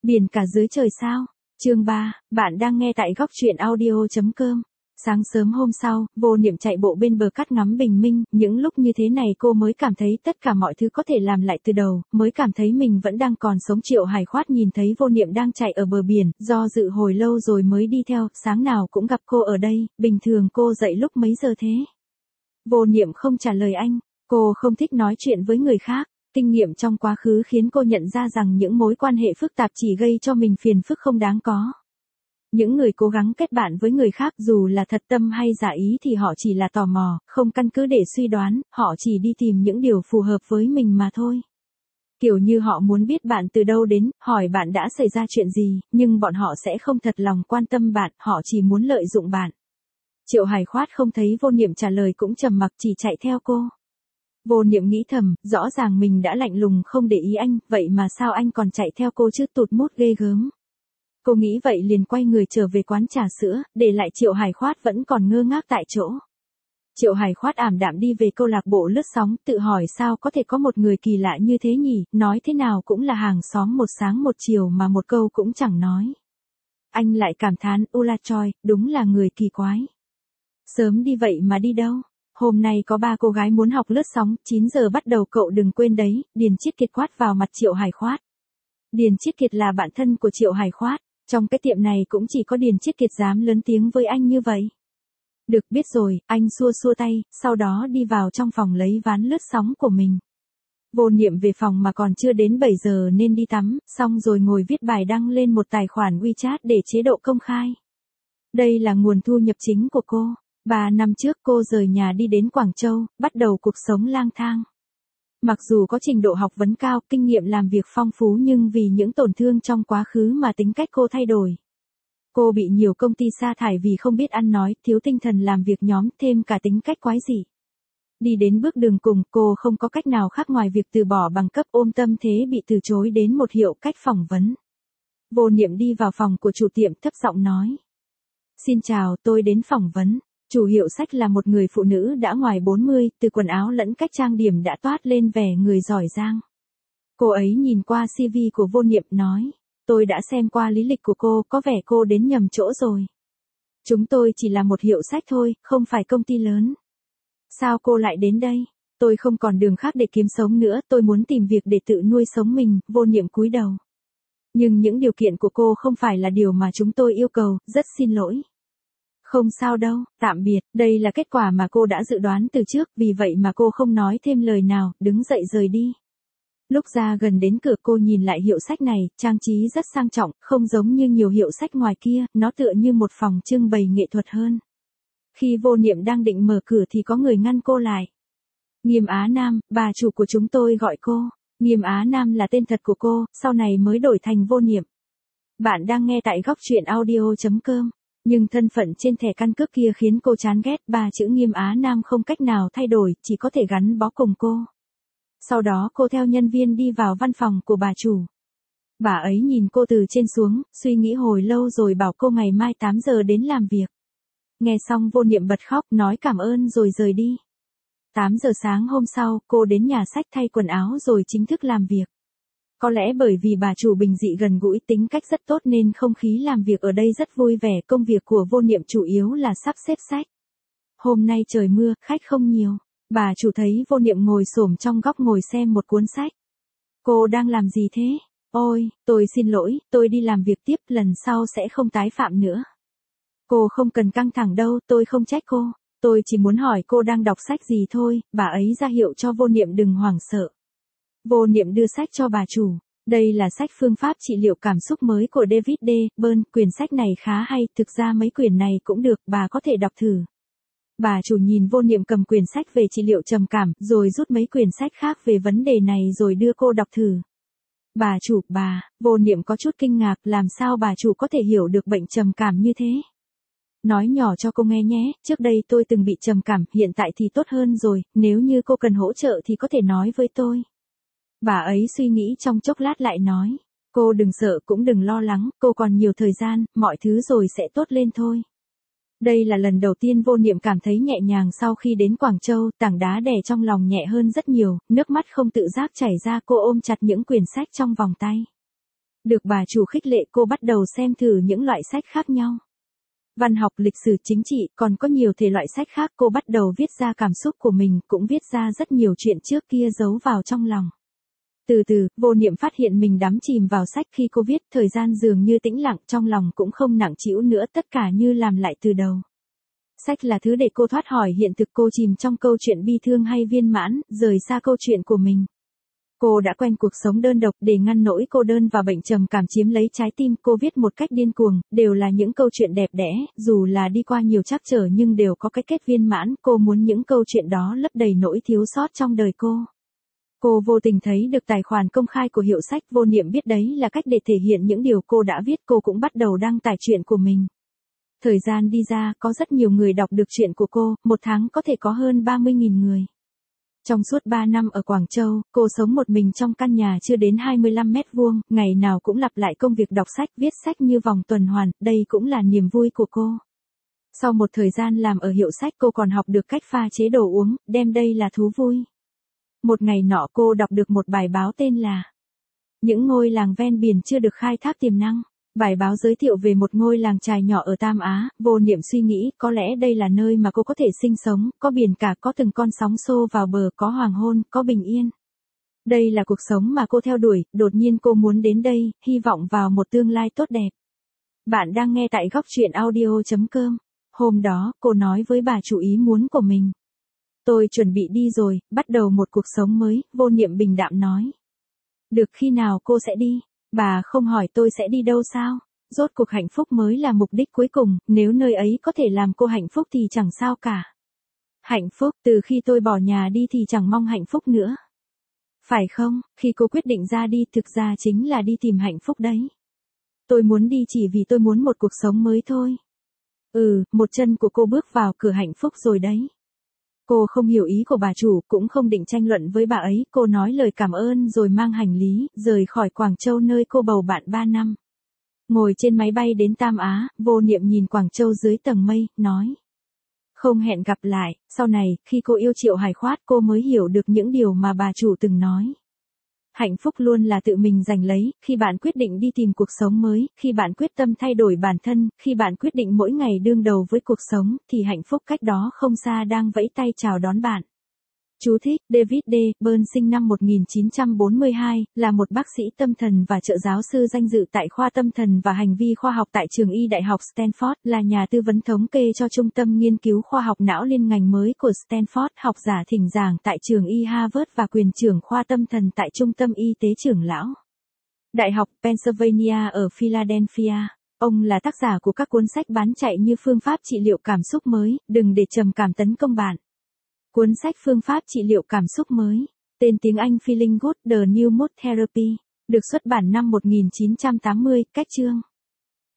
Biển cả dưới trời sao? Chương 3, bạn đang nghe tại góc truyện audio.com. Sáng sớm hôm sau, Vô Niệm chạy bộ bên bờ cát ngắm bình minh, những lúc như thế này cô mới cảm thấy tất cả mọi thứ có thể làm lại từ đầu, mới cảm thấy mình vẫn đang còn sống. Triệu Hải Khoát nhìn thấy Vô Niệm đang chạy ở bờ biển, do dự hồi lâu rồi mới đi theo, sáng nào cũng gặp cô ở đây, bình thường cô dậy lúc mấy giờ thế? Vô Niệm không trả lời anh, cô không thích nói chuyện với người khác. Kinh nghiệm trong quá khứ khiến cô nhận ra rằng những mối quan hệ phức tạp chỉ gây cho mình phiền phức không đáng có. Những người cố gắng kết bạn với người khác dù là thật tâm hay giả ý thì họ chỉ là tò mò, không căn cứ để suy đoán, họ chỉ đi tìm những điều phù hợp với mình mà thôi. Kiểu như họ muốn biết bạn từ đâu đến, hỏi bạn đã xảy ra chuyện gì, nhưng bọn họ sẽ không thật lòng quan tâm bạn, họ chỉ muốn lợi dụng bạn. Triệu Hải Khoát không thấy Vô Niệm trả lời cũng trầm mặc chỉ chạy theo cô. Vô Niệm nghĩ thầm, rõ ràng mình đã lạnh lùng không để ý anh, vậy mà sao anh còn chạy theo cô chứ, tụt mút ghê gớm. Cô nghĩ vậy liền quay người trở về quán trà sữa, để lại Triệu Hải Khoát vẫn còn ngơ ngác tại chỗ. Triệu Hải Khoát ảm đạm đi về câu lạc bộ lướt sóng, tự hỏi sao có thể có một người kỳ lạ như thế nhỉ, nói thế nào cũng là hàng xóm một sáng một chiều mà một câu cũng chẳng nói. Anh lại cảm thán, Ula Choi, đúng là người kỳ quái. Sớm đi vậy mà đi đâu? Hôm nay có 3 cô gái muốn học lướt sóng, 9 giờ bắt đầu cậu đừng quên đấy, Điền Chiết Kiệt quát vào mặt Triệu Hải Khoát. Điền Chiết Kiệt là bạn thân của Triệu Hải Khoát, trong cái tiệm này cũng chỉ có Điền Chiết Kiệt dám lớn tiếng với anh như vậy. Được biết rồi, anh xua xua tay, sau đó đi vào trong phòng lấy ván lướt sóng của mình. Vô Niệm về phòng mà còn chưa đến 7 giờ nên đi tắm, xong rồi ngồi viết bài đăng lên một tài khoản WeChat để chế độ công khai. Đây là nguồn thu nhập chính của cô. 3 năm trước cô rời nhà đi đến Quảng Châu, bắt đầu cuộc sống lang thang. Mặc dù có trình độ học vấn cao, kinh nghiệm làm việc phong phú nhưng vì những tổn thương trong quá khứ mà tính cách cô thay đổi. Cô bị nhiều công ty sa thải vì không biết ăn nói, thiếu tinh thần làm việc nhóm, thêm cả tính cách quái dị. Đi đến bước đường cùng, cô không có cách nào khác ngoài việc từ bỏ bằng cấp, ôm tâm thế bị từ chối đến một hiệu cách phỏng vấn. Vô Niệm đi vào phòng của chủ tiệm thấp giọng nói. Xin chào, tôi đến phỏng vấn. Chủ hiệu sách là một người phụ nữ đã ngoài 40, từ quần áo lẫn cách trang điểm đã toát lên vẻ người giỏi giang. Cô ấy nhìn qua CV của Vô Niệm nói, tôi đã xem qua lý lịch của cô, có vẻ cô đến nhầm chỗ rồi. Chúng tôi chỉ là một hiệu sách thôi, không phải công ty lớn. Sao cô lại đến đây? Tôi không còn đường khác để kiếm sống nữa, tôi muốn tìm việc để tự nuôi sống mình. Vô Niệm cúi đầu. Nhưng những điều kiện của cô không phải là điều mà chúng tôi yêu cầu, rất xin lỗi. Không sao đâu, tạm biệt, đây là kết quả mà cô đã dự đoán từ trước, vì vậy mà cô không nói thêm lời nào, đứng dậy rời đi. Lúc ra gần đến cửa cô nhìn lại hiệu sách này, trang trí rất sang trọng, không giống như nhiều hiệu sách ngoài kia, nó tựa như một phòng trưng bày nghệ thuật hơn. Khi Vô Niệm đang định mở cửa thì có người ngăn cô lại. Nghiêm Á Nam, bà chủ của chúng tôi gọi cô. Nghiêm Á Nam là tên thật của cô, sau này mới đổi thành Vô Niệm. Bạn đang nghe tại góc truyện audio.com. Nhưng thân phận trên thẻ căn cước kia khiến cô chán ghét, 3 chữ Nghiêm Á Nam không cách nào thay đổi, chỉ có thể gắn bó cùng cô. Sau đó cô theo nhân viên đi vào văn phòng của bà chủ. Bà ấy nhìn cô từ trên xuống, suy nghĩ hồi lâu rồi bảo cô ngày mai 8 giờ đến làm việc. Nghe xong Vô Niệm bật khóc, nói cảm ơn rồi rời đi. 8 giờ sáng hôm sau, cô đến nhà sách thay quần áo rồi chính thức làm việc. Có lẽ bởi vì bà chủ bình dị gần gũi, tính cách rất tốt nên không khí làm việc ở đây rất vui vẻ. Công việc của Vô Niệm chủ yếu là sắp xếp sách. Hôm nay trời mưa, khách không nhiều. Bà chủ thấy Vô Niệm ngồi xổm trong góc ngồi xem một cuốn sách. Cô đang làm gì thế? Ôi, tôi xin lỗi, tôi đi làm việc tiếp, lần sau sẽ không tái phạm nữa. Cô không cần căng thẳng đâu, tôi không trách cô. Tôi chỉ muốn hỏi cô đang đọc sách gì thôi, bà ấy ra hiệu cho Vô Niệm đừng hoảng sợ. Vô Niệm đưa sách cho bà chủ. Đây là sách Phương pháp trị liệu cảm xúc mới của David D. Byrne, quyển sách này khá hay, thực ra mấy quyển này cũng được, bà có thể đọc thử. Bà chủ nhìn Vô Niệm cầm quyển sách về trị liệu trầm cảm, rồi rút mấy quyển sách khác về vấn đề này rồi đưa cô đọc thử. Bà chủ, Vô Niệm có chút kinh ngạc, làm sao bà chủ có thể hiểu được bệnh trầm cảm như thế? Nói nhỏ cho cô nghe nhé, trước đây tôi từng bị trầm cảm, hiện tại thì tốt hơn rồi, nếu như cô cần hỗ trợ thì có thể nói với tôi. Bà ấy suy nghĩ trong chốc lát lại nói, cô đừng sợ cũng đừng lo lắng, cô còn nhiều thời gian, mọi thứ rồi sẽ tốt lên thôi. Đây là lần đầu tiên Vô Niệm cảm thấy nhẹ nhàng sau khi đến Quảng Châu, tảng đá đè trong lòng nhẹ hơn rất nhiều, nước mắt không tự giác chảy ra, cô ôm chặt những quyển sách trong vòng tay. Được bà chủ khích lệ cô bắt đầu xem thử những loại sách khác nhau. Văn học, lịch sử, chính trị, còn có nhiều thể loại sách khác. Cô bắt đầu viết ra cảm xúc của mình, cũng viết ra rất nhiều chuyện trước kia giấu vào trong lòng. Từ từ, Vô Niệm phát hiện mình đắm chìm vào sách. Khi cô viết, thời gian dường như tĩnh lặng, trong lòng cũng không nặng trĩu nữa, tất cả như làm lại từ đầu. Sách là thứ để cô thoát khỏi hiện thực, cô chìm trong câu chuyện bi thương hay viên mãn, rời xa câu chuyện của mình. Cô đã quen cuộc sống đơn độc, để ngăn nỗi cô đơn và bệnh trầm cảm chiếm lấy trái tim. Cô viết một cách điên cuồng, đều là những câu chuyện đẹp đẽ, dù là đi qua nhiều trắc trở nhưng đều có cái kết viên mãn. Cô muốn những câu chuyện đó lấp đầy nỗi thiếu sót trong đời cô. Cô vô tình thấy được tài khoản công khai của hiệu sách. Vô Niệm biết đấy là cách để thể hiện những điều cô đã viết. Cô cũng bắt đầu đăng tải chuyện của mình. Thời gian đi ra, có rất nhiều người đọc được chuyện của cô, một tháng có thể có hơn 30.000 người. Trong suốt 3 năm ở Quảng Châu, cô sống một mình trong căn nhà chưa đến 25 mét vuông, ngày nào cũng lặp lại công việc đọc sách, viết sách như vòng tuần hoàn, đây cũng là niềm vui của cô. Sau một thời gian làm ở hiệu sách, cô còn học được cách pha chế đồ uống, đem đây là thú vui. Một ngày nọ cô đọc được một bài báo tên là Những ngôi làng ven biển chưa được khai thác tiềm năng. Bài báo giới thiệu về một ngôi làng chài nhỏ ở Tam Á. Vô Niệm suy nghĩ, có lẽ đây là nơi mà cô có thể sinh sống, có biển cả, có từng con sóng xô vào bờ, có hoàng hôn, có bình yên. Đây là cuộc sống mà cô theo đuổi, đột nhiên cô muốn đến đây, hy vọng vào một tương lai tốt đẹp. Bạn đang nghe tại góc truyện audio.com. Hôm đó, cô nói với bà chủ ý muốn của mình. Tôi chuẩn bị đi rồi, bắt đầu một cuộc sống mới. Vô Niệm bình đạm nói. Được, khi nào cô sẽ đi? Bà không hỏi tôi sẽ đi đâu sao? Rốt cuộc hạnh phúc mới là mục đích cuối cùng, nếu nơi ấy có thể làm cô hạnh phúc thì chẳng sao cả. Hạnh phúc, từ khi tôi bỏ nhà đi thì chẳng mong hạnh phúc nữa. Phải không, khi cô quyết định ra đi thực ra chính là đi tìm hạnh phúc đấy. Tôi muốn đi chỉ vì tôi muốn một cuộc sống mới thôi. Một chân của cô bước vào cửa hạnh phúc rồi đấy. Cô không hiểu ý của bà chủ, cũng không định tranh luận với bà ấy, cô nói lời cảm ơn rồi mang hành lý, rời khỏi Quảng Châu nơi cô bầu bạn 3 năm. Ngồi trên máy bay đến Tam Á, Vô Niệm nhìn Quảng Châu dưới tầng mây, nói. Không hẹn gặp lại, sau này, khi cô yêu Triệu Hải Khoát cô mới hiểu được những điều mà bà chủ từng nói. Hạnh phúc luôn là tự mình giành lấy, khi bạn quyết định đi tìm cuộc sống mới, khi bạn quyết tâm thay đổi bản thân, khi bạn quyết định mỗi ngày đương đầu với cuộc sống, thì hạnh phúc cách đó không xa đang vẫy tay chào đón bạn. Chú thích, David D. Byrne sinh năm 1942, là một bác sĩ tâm thần và trợ giáo sư danh dự tại khoa tâm thần và hành vi khoa học tại trường y đại học Stanford, là nhà tư vấn thống kê cho Trung tâm Nghiên cứu Khoa học Não liên ngành mới của Stanford, học giả thỉnh giảng tại trường y Harvard và quyền trưởng khoa tâm thần tại Trung tâm Y tế Trưởng lão Đại học Pennsylvania ở Philadelphia. Ông là tác giả của các cuốn sách bán chạy như Phương pháp trị liệu cảm xúc mới, đừng để trầm cảm tấn công bạn. Cuốn sách Phương pháp trị liệu cảm xúc mới, tên tiếng Anh Feeling Good, The New Mood Therapy, được xuất bản năm 1980, cách chương